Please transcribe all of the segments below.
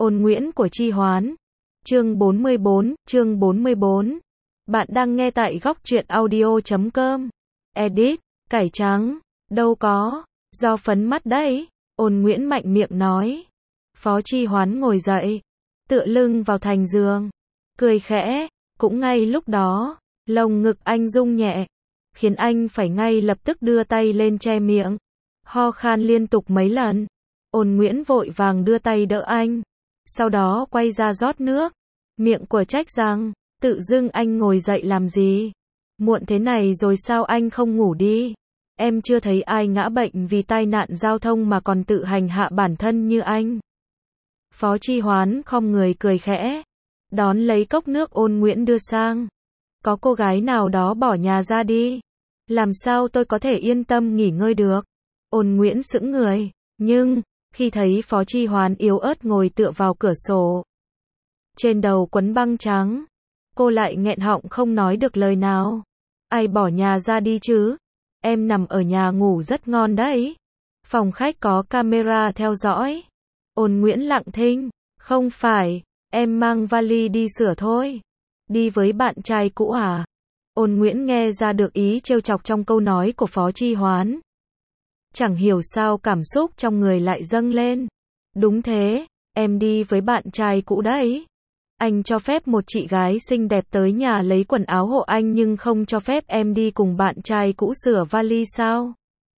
Ôn Nguyễn của Chi Hoán. Chương 44. Bạn đang nghe tại góc truyện audio.com. Edit, cải trắng, đâu có, do phấn mắt đấy. Ôn Nguyễn mạnh miệng nói. Phó Chi Hoán ngồi dậy, tựa lưng vào thành giường, cười khẽ. Cũng ngay lúc đó, lồng ngực anh rung nhẹ, khiến anh phải ngay lập tức đưa tay lên che miệng, ho khan liên tục mấy lần. Ôn Nguyễn vội vàng đưa tay đỡ anh, sau đó quay ra rót nước, miệng của trách rằng, tự dưng anh ngồi dậy làm gì? Muộn thế này rồi sao anh không ngủ đi? Em chưa thấy ai ngã bệnh vì tai nạn giao thông mà còn tự hành hạ bản thân như anh. Phó Chi Hoán khom người cười khẽ, đón lấy cốc nước Ôn Nguyễn đưa sang. Có cô gái nào đó bỏ nhà ra đi, làm sao tôi có thể yên tâm nghỉ ngơi được? Ôn Nguyễn sững người, nhưng khi thấy Phó Chi Hoán yếu ớt ngồi tựa vào cửa sổ, trên đầu quấn băng trắng, cô lại nghẹn họng không nói được lời nào. Ai bỏ nhà ra đi chứ? Em nằm ở nhà ngủ rất ngon đấy. Phòng khách có camera theo dõi. Ôn Nguyễn lặng thinh, không phải, em mang vali đi sửa thôi. Đi với bạn trai cũ à? Ôn Nguyễn nghe ra được ý trêu chọc trong câu nói của Phó Chi Hoán. Chẳng hiểu sao cảm xúc trong người lại dâng lên. Đúng thế, em đi với bạn trai cũ đấy. Anh cho phép một chị gái xinh đẹp tới nhà lấy quần áo hộ anh nhưng không cho phép em đi cùng bạn trai cũ sửa vali sao?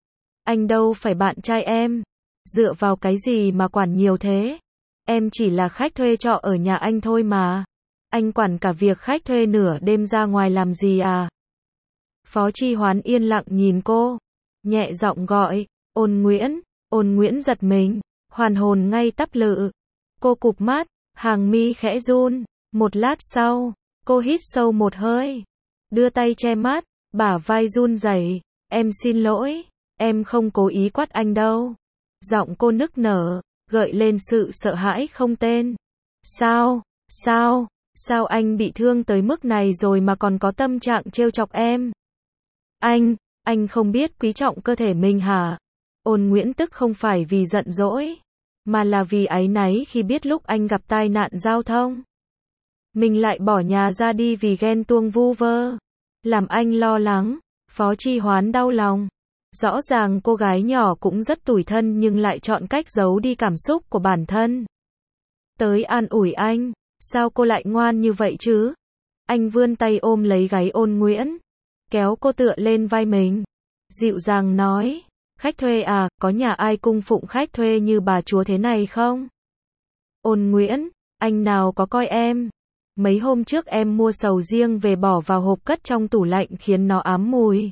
Anh đâu phải bạn trai em. Dựa vào cái gì mà quản nhiều thế? Em chỉ là khách thuê trọ ở nhà anh thôi mà. Anh quản cả việc khách thuê nửa đêm ra ngoài làm gì à? Phó Chi Hoán yên lặng nhìn cô, nhẹ giọng gọi, Ôn Nguyễn. Ôn Nguyễn giật mình, hoàn hồn ngay tắp lự. Cô cụp mắt, hàng mi khẽ run. Một lát sau, cô hít sâu một hơi, đưa tay che mắt, bả vai run rẩy. Em xin lỗi, em không cố ý quát anh đâu. Giọng cô nức nở, gợi lên sự sợ hãi không tên. Sao anh bị thương tới mức này rồi mà còn có tâm trạng trêu chọc em? Anh không biết quý trọng cơ thể mình hả? Ôn Nguyễn tức không phải vì giận dỗi, mà là vì áy náy khi biết lúc anh gặp tai nạn giao thông, mình lại bỏ nhà ra đi vì ghen tuông vu vơ, làm anh lo lắng. Phó Chi Hoán đau lòng. Rõ ràng cô gái nhỏ cũng rất tủi thân nhưng lại chọn cách giấu đi cảm xúc của bản thân. Tới an ủi anh, sao cô lại ngoan như vậy chứ? Anh vươn tay ôm lấy gáy Ôn Nguyễn, kéo cô tựa lên vai mình, dịu dàng nói, khách thuê à, có nhà ai cung phụng khách thuê như bà chúa thế này không? Ôn Nguyễn, anh nào có coi em. Mấy hôm trước em mua sầu riêng về bỏ vào hộp cất trong tủ lạnh khiến nó ám mùi.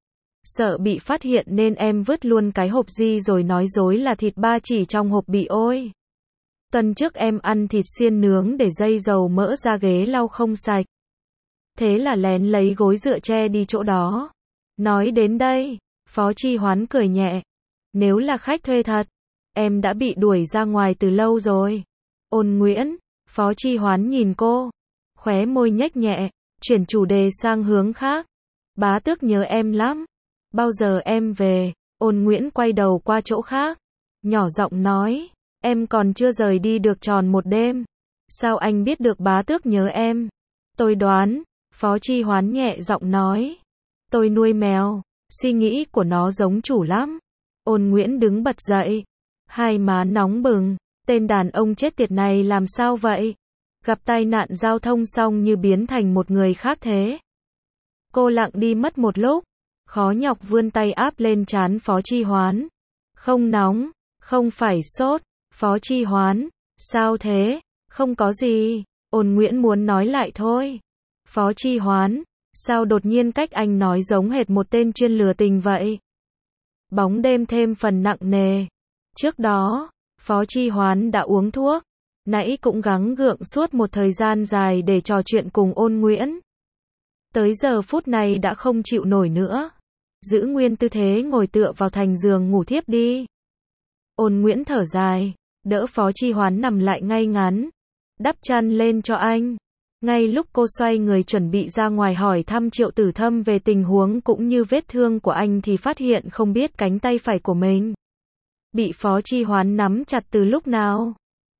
Sợ bị phát hiện nên em vứt luôn cái hộp di rồi nói dối là thịt ba chỉ trong hộp bị ôi. Tuần trước em ăn thịt xiên nướng để dây dầu mỡ ra ghế lau không sạch. Thế là lén lấy gối dựa che đi chỗ đó. Nói đến đây, Phó Chi Hoán cười nhẹ. Nếu là khách thuê thật, em đã bị đuổi ra ngoài từ lâu rồi. Ôn Nguyễn, Phó Chi Hoán nhìn cô, khóe môi nhếch nhẹ, chuyển chủ đề sang hướng khác. Bá tước nhớ em lắm. Bao giờ em về? Ôn Nguyễn quay đầu qua chỗ khác, nhỏ giọng nói, em còn chưa rời đi được tròn một đêm. Sao anh biết được bá tước nhớ em? Tôi đoán. Phó Chi Hoán nhẹ giọng nói, tôi nuôi mèo, suy nghĩ của nó giống chủ lắm. Ôn Nguyễn đứng bật dậy, hai má nóng bừng, tên đàn ông chết tiệt này làm sao vậy? Gặp tai nạn giao thông xong như biến thành một người khác thế. Cô lặng đi mất một lúc, khó nhọc vươn tay áp lên trán Phó Chi Hoán. Không nóng, không phải sốt. Phó Chi Hoán, sao thế? Không có gì. Ôn Nguyễn muốn nói lại thôi. Phó Chi Hoán, sao đột nhiên cách anh nói giống hệt một tên chuyên lừa tình vậy? Bóng đêm thêm phần nặng nề. Trước đó, Phó Chi Hoán đã uống thuốc, nãy cũng gắng gượng suốt một thời gian dài để trò chuyện cùng Ôn Nguyễn. Tới giờ phút này đã không chịu nổi nữa. Giữ nguyên tư thế ngồi tựa vào thành giường ngủ thiếp đi. Ôn Nguyễn thở dài, đỡ Phó Chi Hoán nằm lại ngay ngắn, đắp chăn lên cho anh. Ngay lúc cô xoay người chuẩn bị ra ngoài hỏi thăm Triệu Tử Thâm về tình huống cũng như vết thương của anh thì phát hiện không biết cánh tay phải của mình bị Phó Chi Hoán nắm chặt từ lúc nào.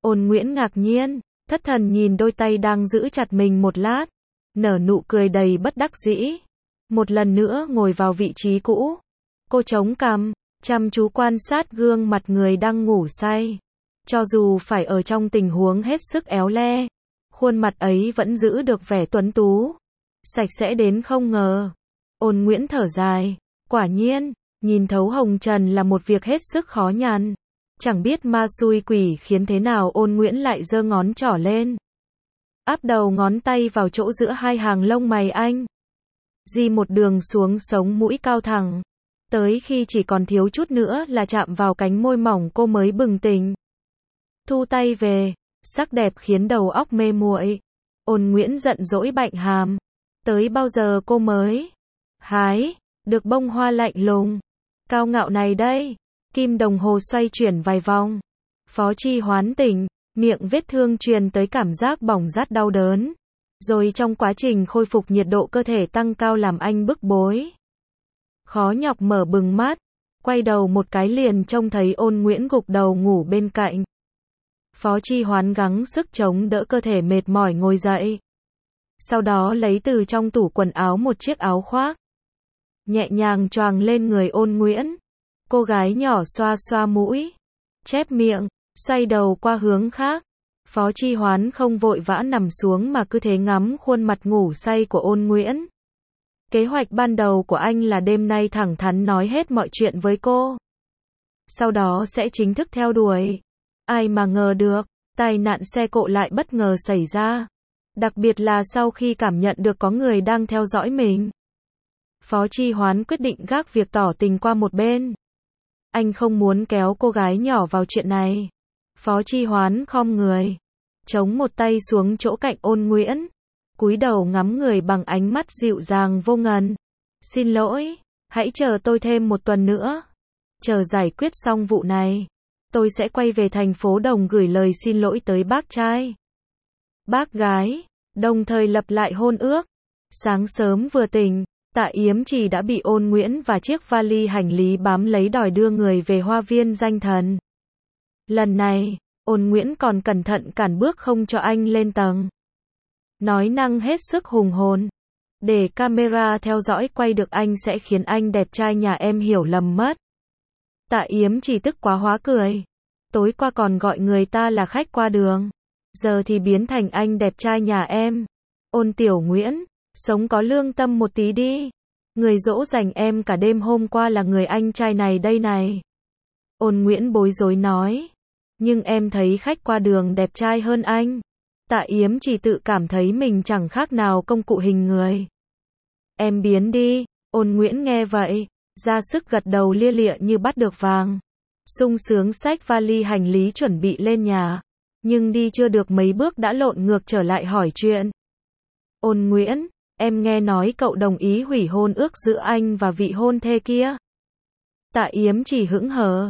Ôn Nguyễn ngạc nhiên, thất thần nhìn đôi tay đang giữ chặt mình một lát, nở nụ cười đầy bất đắc dĩ. Một lần nữa ngồi vào vị trí cũ. Cô chống cằm, chăm chú quan sát gương mặt người đang ngủ say. Cho dù phải ở trong tình huống hết sức éo le, khuôn mặt ấy vẫn giữ được vẻ tuấn tú, sạch sẽ đến không ngờ. Ôn Nguyễn thở dài, quả nhiên, nhìn thấu hồng trần là một việc hết sức khó nhằn. Chẳng biết ma xui quỷ khiến thế nào Ôn Nguyễn lại giơ ngón trỏ lên, áp đầu ngón tay vào chỗ giữa hai hàng lông mày anh. Di một đường xuống sống mũi cao thẳng, tới khi chỉ còn thiếu chút nữa là chạm vào cánh môi mỏng cô mới bừng tỉnh. Thu tay về, sắc đẹp khiến đầu óc mê muội. Ôn Nguyễn giận dỗi bạnh hàm, tới bao giờ cô mới hái được bông hoa lạnh lùng, cao ngạo này đây. Kim đồng hồ xoay chuyển vài vòng. Phó Chi Hoán tỉnh, miệng vết thương truyền tới cảm giác bỏng rát đau đớn. Rồi trong quá trình khôi phục nhiệt độ cơ thể tăng cao làm anh bức bối. Khó nhọc mở bừng mắt, quay đầu một cái liền trông thấy Ôn Nguyễn gục đầu ngủ bên cạnh. Phó Chi Hoán gắng sức chống đỡ cơ thể mệt mỏi ngồi dậy. Sau đó lấy từ trong tủ quần áo một chiếc áo khoác, nhẹ nhàng choàng lên người Ôn Nguyễn. Cô gái nhỏ xoa xoa mũi, chép miệng, xoay đầu qua hướng khác. Phó Chi Hoán không vội vã nằm xuống mà cứ thế ngắm khuôn mặt ngủ say của Ôn Nguyễn. Kế hoạch ban đầu của anh là đêm nay thẳng thắn nói hết mọi chuyện với cô. Sau đó sẽ chính thức theo đuổi. Ai mà ngờ được, tai nạn xe cộ lại bất ngờ xảy ra. Đặc biệt là sau khi cảm nhận được có người đang theo dõi mình. Phó Chi Hoán quyết định gác việc tỏ tình qua một bên. Anh không muốn kéo cô gái nhỏ vào chuyện này. Phó Chi Hoán khom người, chống một tay xuống chỗ cạnh Ôn Nguyễn, cúi đầu ngắm người bằng ánh mắt dịu dàng vô ngần. Xin lỗi, hãy chờ tôi thêm một tuần nữa. Chờ giải quyết xong vụ này, tôi sẽ quay về thành phố Đồng gửi lời xin lỗi tới bác trai, bác gái, đồng thời lập lại hôn ước. Sáng sớm vừa tỉnh, Tạ Yếm Trì đã bị Ôn Nguyễn và chiếc vali hành lý bám lấy đòi đưa người về hoa viên danh thần. Lần này, Ôn Nguyễn còn cẩn thận cản bước không cho anh lên tầng. Nói năng hết sức hùng hồn. Để camera theo dõi quay được anh sẽ khiến anh đẹp trai nhà em hiểu lầm mất. Tạ Yếm Trì tức quá hóa cười. Tối qua còn gọi người ta là khách qua đường, giờ thì biến thành anh đẹp trai nhà em. Ôn Tiểu Nguyễn, sống có lương tâm một tí đi. Người dỗ dành em cả đêm hôm qua là người anh trai này đây này. Ôn Nguyễn bối rối nói. Nhưng em thấy khách qua đường đẹp trai hơn anh. Tạ Yếm chỉ tự cảm thấy mình chẳng khác nào công cụ hình người. Em biến đi. Ôn Nguyễn nghe vậy, ra sức gật đầu lia lịa như bắt được vàng. Sung sướng xách vali hành lý chuẩn bị lên nhà. Nhưng đi chưa được mấy bước đã lộn ngược trở lại hỏi chuyện. Ôn Nguyễn, em nghe nói cậu đồng ý hủy hôn ước giữa anh và vị hôn thê kia. Tạ Yếm chỉ hững hờ.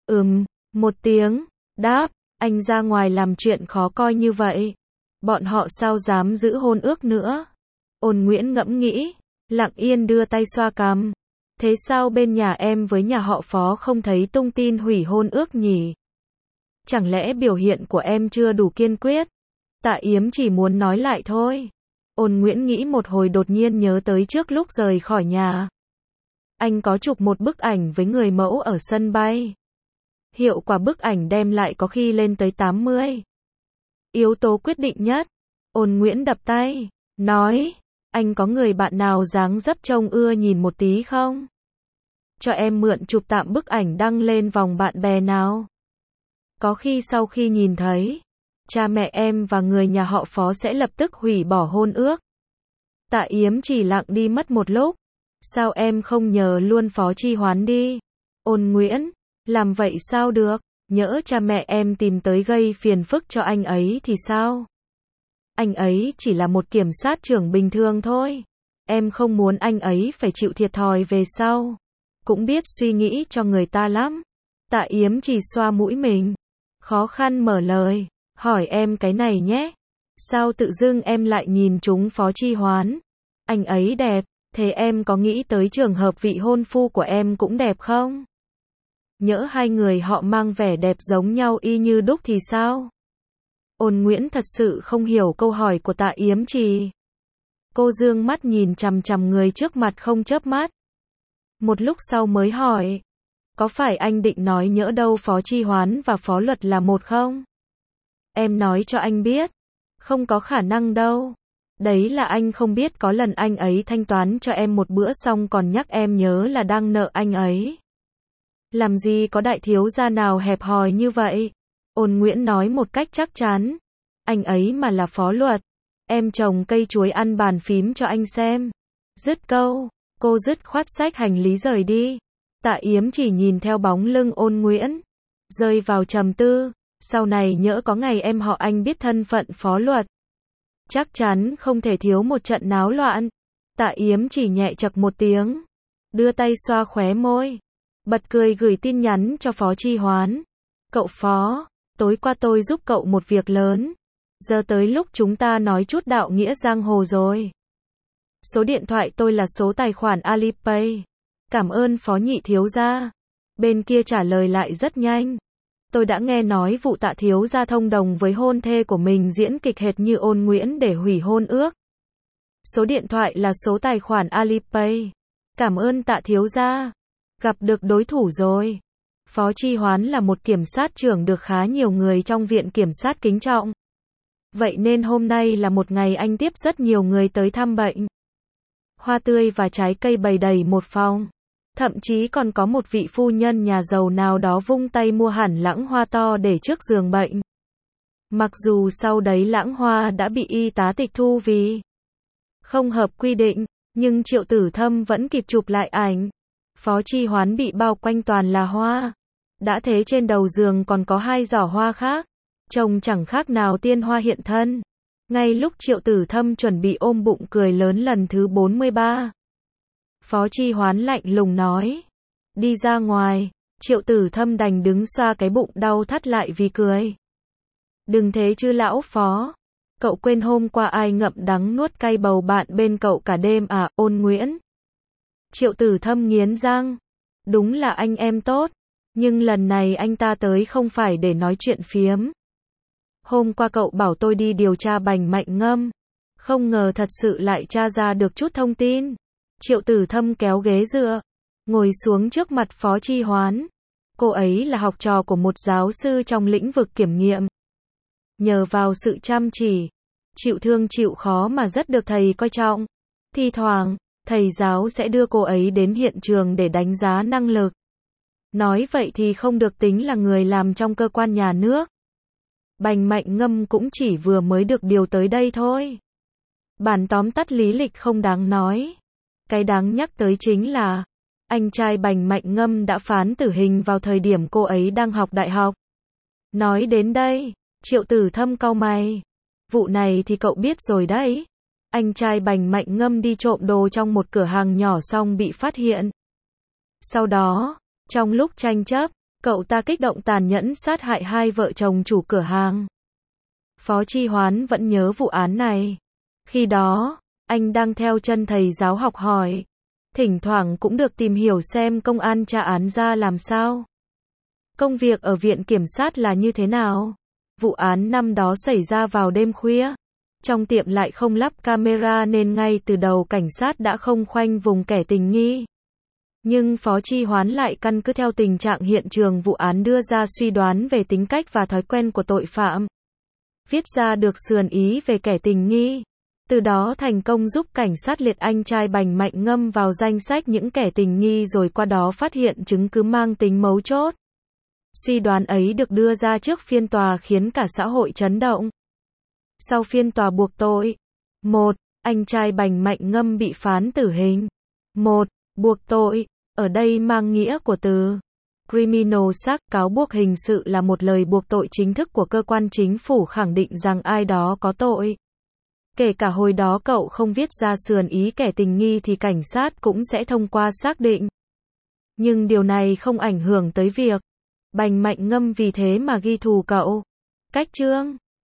Một tiếng, đáp, anh ra ngoài làm chuyện khó coi như vậy. Bọn họ sao dám giữ hôn ước nữa. Ôn Nguyễn ngẫm nghĩ, lặng yên đưa tay xoa cằm. Thế sao bên nhà em với nhà họ Phó không thấy tung tin hủy hôn ước nhỉ? Chẳng lẽ biểu hiện của em chưa đủ kiên quyết? Tạ Yếm chỉ muốn nói lại thôi. Ôn Nguyễn nghĩ một hồi đột nhiên nhớ tới trước lúc rời khỏi nhà. Anh có chụp một bức ảnh với người mẫu ở sân bay. Hiệu quả bức ảnh đem lại có khi lên tới 80. Yếu tố quyết định nhất. Ôn Nguyễn đập tay, nói, anh có người bạn nào dáng dấp trông ưa nhìn một tí không? Cho em mượn chụp tạm bức ảnh đăng lên vòng bạn bè nào. Có khi sau khi nhìn thấy, cha mẹ em và người nhà họ Phó sẽ lập tức hủy bỏ hôn ước. Tạ Yếm chỉ lặng đi mất một lúc. Sao em không nhờ luôn Phó Chi Hoán đi? Ôn Nguyễn, làm vậy sao được? Nhỡ cha mẹ em tìm tới gây phiền phức cho anh ấy thì sao? Anh ấy chỉ là một kiểm sát trưởng bình thường thôi. Em không muốn anh ấy phải chịu thiệt thòi về sau. Cũng biết suy nghĩ cho người ta lắm. Tạ Yếm chỉ xoa mũi mình, khó khăn mở lời, hỏi em cái này nhé. Sao tự dưng em lại nhìn trúng Phó Chi Hoán? Anh ấy đẹp, thế em có nghĩ tới trường hợp vị hôn phu của em cũng đẹp không? Nhỡ hai người họ mang vẻ đẹp giống nhau y như đúc thì sao? Ôn Nguyễn thật sự không hiểu câu hỏi của Tạ Yếm Trì. Cô dương mắt nhìn chằm chằm người trước mặt không chớp mắt. Một lúc sau mới hỏi. Có phải anh định nói nhỡ đâu Phó Chi Hoán và Phó Luật là một không? Em nói cho anh biết. Không có khả năng đâu. Đấy là anh không biết có lần anh ấy thanh toán cho em một bữa xong còn nhắc em nhớ là đang nợ anh ấy. Làm gì có đại thiếu gia nào hẹp hòi như vậy? Ôn Nguyễn nói một cách chắc chắn. Anh ấy mà là Phó Luật. Em trồng cây chuối ăn bàn phím cho anh xem. Dứt câu, cô dứt khoát xách hành lý rời đi. Tạ Yếm chỉ nhìn theo bóng lưng Ôn Nguyễn, rơi vào trầm tư. Sau này nhỡ có ngày em họ anh biết thân phận Phó Luật, chắc chắn không thể thiếu một trận náo loạn. Tạ Yếm chỉ nhẹ chậc một tiếng, đưa tay xoa khóe môi, bật cười gửi tin nhắn cho Phó Chi Hoán. Cậu Phó, tối qua tôi giúp cậu một việc lớn. Giờ tới lúc chúng ta nói chút đạo nghĩa giang hồ rồi. Số điện thoại tôi là số tài khoản Alipay. Cảm ơn Phó Nhị thiếu gia. Bên kia trả lời lại rất nhanh. Tôi đã nghe nói vụ Tạ thiếu gia thông đồng với hôn thê của mình diễn kịch hệt như Ôn Nguyễn để hủy hôn ước. Số điện thoại là số tài khoản Alipay. Cảm ơn Tạ thiếu gia. Gặp được đối thủ rồi. Phó Chi Hoán là một kiểm sát trưởng được khá nhiều người trong viện kiểm sát kính trọng. Vậy nên hôm nay là một ngày anh tiếp rất nhiều người tới thăm bệnh. Hoa tươi và trái cây bày đầy một phòng. Thậm chí còn có một vị phu nhân nhà giàu nào đó vung tay mua hẳn lẵng hoa to để trước giường bệnh. Mặc dù sau đấy lẵng hoa đã bị y tá tịch thu vì không hợp quy định, nhưng Triệu Tử Thâm vẫn kịp chụp lại ảnh. Phó Chi Hoán bị bao quanh toàn là hoa. Đã thế trên đầu giường còn có 2 giỏ hoa khác. Trông chẳng khác nào tiên hoa hiện thân. Ngay lúc Triệu Tử Thâm chuẩn bị ôm bụng cười lớn lần thứ 43. Phó Chi Hoán lạnh lùng nói. Đi ra ngoài. Triệu Tử Thâm đành đứng xoa cái bụng đau thắt lại vì cười. Đừng thế chứ lão Phó. Cậu quên hôm qua ai ngậm đắng nuốt cay bầu bạn bên cậu cả đêm à, Ôn Nguyễn. Triệu Tử Thâm nghiến răng. Đúng là anh em tốt. Nhưng lần này anh ta tới không phải để nói chuyện phiếm. Hôm qua cậu bảo tôi đi điều tra Bành Mạnh Ngâm. Không ngờ thật sự lại tra ra được chút thông tin. Triệu Tử Thâm kéo ghế dựa, ngồi xuống trước mặt Phó Chi Hoán. Cô ấy là học trò của một giáo sư trong lĩnh vực kiểm nghiệm. Nhờ vào sự chăm chỉ, chịu thương chịu khó mà rất được thầy coi trọng. Thi thoảng, thầy giáo sẽ đưa cô ấy đến hiện trường để đánh giá năng lực. Nói vậy thì không được tính là người làm trong cơ quan nhà nước. Bành Mạnh Ngâm cũng chỉ vừa mới được điều tới đây thôi. Bản tóm tắt lý lịch không đáng nói. Cái đáng nhắc tới chính là anh trai Bành Mạnh Ngâm đã phán tử hình vào thời điểm cô ấy đang học đại học. Nói đến đây, Triệu Tử Thâm cau mày. Vụ này thì cậu biết rồi đấy. Anh trai Bành Mạnh Ngâm đi trộm đồ trong một cửa hàng nhỏ xong bị phát hiện. Sau đó, trong lúc tranh chấp, cậu ta kích động tàn nhẫn sát hại 2 vợ chồng chủ cửa hàng. Phó Chi Hoán vẫn nhớ vụ án này. Khi đó, anh đang theo chân thầy giáo học hỏi. Thỉnh thoảng cũng được tìm hiểu xem công an tra án ra làm sao. Công việc ở viện kiểm sát là như thế nào. Vụ án năm đó xảy ra vào đêm khuya. Trong tiệm lại không lắp camera nên ngay từ đầu cảnh sát đã không khoanh vùng kẻ tình nghi. Nhưng Phó Chi Hoán lại căn cứ theo tình trạng hiện trường vụ án đưa ra suy đoán về tính cách và thói quen của tội phạm. Viết ra được sườn ý về kẻ tình nghi. Từ đó thành công giúp cảnh sát liệt anh trai Bành Mạnh Ngâm vào danh sách những kẻ tình nghi rồi qua đó phát hiện chứng cứ mang tính mấu chốt. Suy đoán ấy được đưa ra trước phiên tòa khiến cả xã hội chấn động. Sau phiên tòa buộc tội. 1. Anh trai Bành Mạnh Ngâm bị phán tử hình. 1. Buộc tội. Ở đây mang nghĩa của từ criminal charge, cáo buộc hình sự là một lời buộc tội chính thức của cơ quan chính phủ khẳng định rằng ai đó có tội. Kể cả hồi đó cậu không viết ra sườn ý kẻ tình nghi thì cảnh sát cũng sẽ thông qua xác định. Nhưng điều này không ảnh hưởng tới việc Bành Mạnh Ngâm vì thế mà ghi thù cậu. Cách chương